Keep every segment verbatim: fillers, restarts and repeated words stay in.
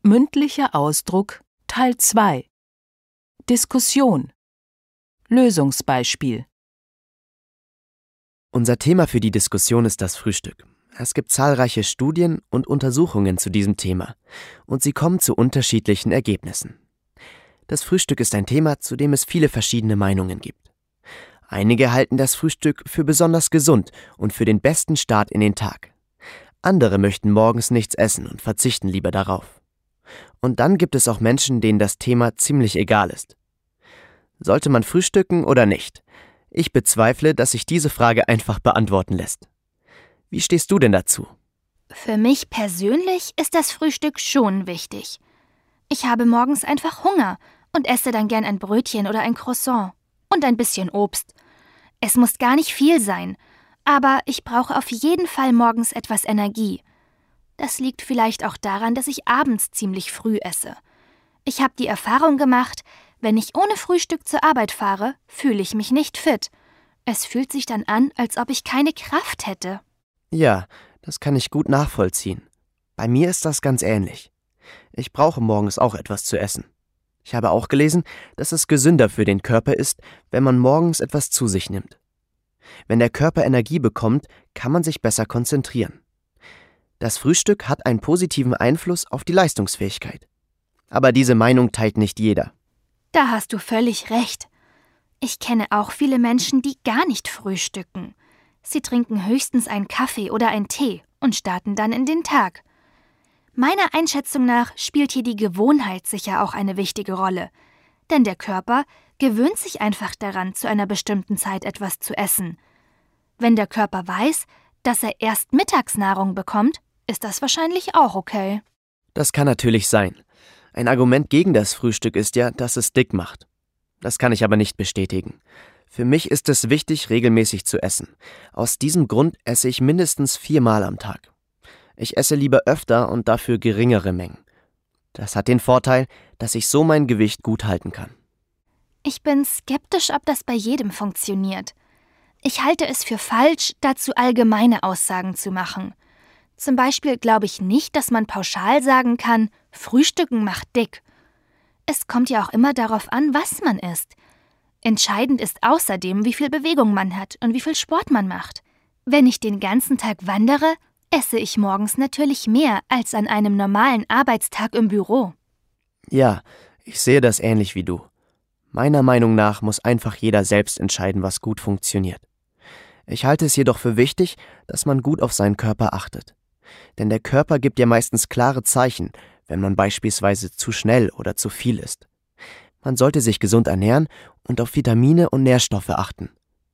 Mündlicher Ausdruck Teil zwei. Diskussion. Lösungsbeispiel. Unser Thema für die Diskussion ist das Frühstück. Es gibt zahlreiche Studien und Untersuchungen zu diesem Thema und sie kommen zu unterschiedlichen Ergebnissen. Das Frühstück ist ein Thema, zu dem es viele verschiedene Meinungen gibt. Einige halten das Frühstück für besonders gesund und für den besten Start in den Tag. Andere möchten morgens nichts essen und verzichten lieber darauf. Und dann gibt es auch Menschen, denen das Thema ziemlich egal ist. Sollte man frühstücken oder nicht? Ich bezweifle, dass sich diese Frage einfach beantworten lässt. Wie stehst du denn dazu? Für mich persönlich ist das Frühstück schon wichtig. Ich habe morgens einfach Hunger und esse dann gern ein Brötchen oder ein Croissant und ein bisschen Obst. Es muss gar nicht viel sein, aber ich brauche auf jeden Fall morgens etwas Energie. Das liegt vielleicht auch daran, dass ich abends ziemlich früh esse. Ich habe die Erfahrung gemacht, wenn ich ohne Frühstück zur Arbeit fahre, fühle ich mich nicht fit. Es fühlt sich dann an, als ob ich keine Kraft hätte. Ja, das kann ich gut nachvollziehen. Bei mir ist das ganz ähnlich. Ich brauche morgens auch etwas zu essen. Ich habe auch gelesen, dass es gesünder für den Körper ist, wenn man morgens etwas zu sich nimmt. Wenn der Körper Energie bekommt, kann man sich besser konzentrieren. Das Frühstück hat einen positiven Einfluss auf die Leistungsfähigkeit. Aber diese Meinung teilt nicht jeder. Da hast du völlig recht. Ich kenne auch viele Menschen, die gar nicht frühstücken. Sie trinken höchstens einen Kaffee oder einen Tee und starten dann in den Tag. Meiner Einschätzung nach spielt hier die Gewohnheit sicher auch eine wichtige Rolle. Denn der Körper gewöhnt sich einfach daran, zu einer bestimmten Zeit etwas zu essen. Wenn der Körper weiß, dass er erst Mittagsnahrung bekommt, ist das wahrscheinlich auch okay. Das kann natürlich sein. Ein Argument gegen das Frühstück ist ja, dass es dick macht. Das kann ich aber nicht bestätigen. Für mich ist es wichtig, regelmäßig zu essen. Aus diesem Grund esse ich mindestens viermal am Tag. Ich esse lieber öfter und dafür geringere Mengen. Das hat den Vorteil, dass ich so mein Gewicht gut halten kann. Ich bin skeptisch, ob das bei jedem funktioniert. Ich halte es für falsch, dazu allgemeine Aussagen zu machen. Zum Beispiel glaube ich nicht, dass man pauschal sagen kann, Frühstücken macht dick. Es kommt ja auch immer darauf an, was man isst. Entscheidend ist außerdem, wie viel Bewegung man hat und wie viel Sport man macht. Wenn ich den ganzen Tag wandere, esse ich morgens natürlich mehr als an einem normalen Arbeitstag im Büro. Ja, ich sehe das ähnlich wie du. Meiner Meinung nach muss einfach jeder selbst entscheiden, was gut funktioniert. Ich halte es jedoch für wichtig, dass man gut auf seinen Körper achtet. Denn der Körper gibt ja meistens klare Zeichen, wenn man beispielsweise zu schnell oder zu viel isst. Man sollte sich gesund ernähren und auf Vitamine und Nährstoffe achten.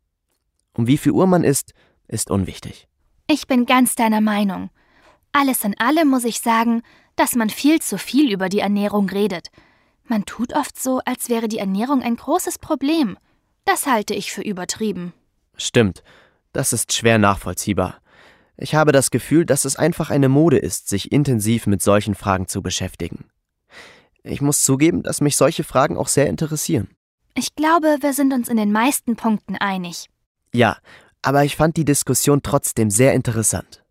Um wie viel Uhr man isst, ist unwichtig. Ich bin ganz deiner Meinung. Alles in allem muss ich sagen, dass man viel zu viel über die Ernährung redet. Man tut oft so, als wäre die Ernährung ein großes Problem. Das halte ich für übertrieben. Stimmt, das ist schwer nachvollziehbar. Ich habe das Gefühl, dass es einfach eine Mode ist, sich intensiv mit solchen Fragen zu beschäftigen. Ich muss zugeben, dass mich solche Fragen auch sehr interessieren. Ich glaube, wir sind uns in den meisten Punkten einig. Ja, aber ich fand die Diskussion trotzdem sehr interessant.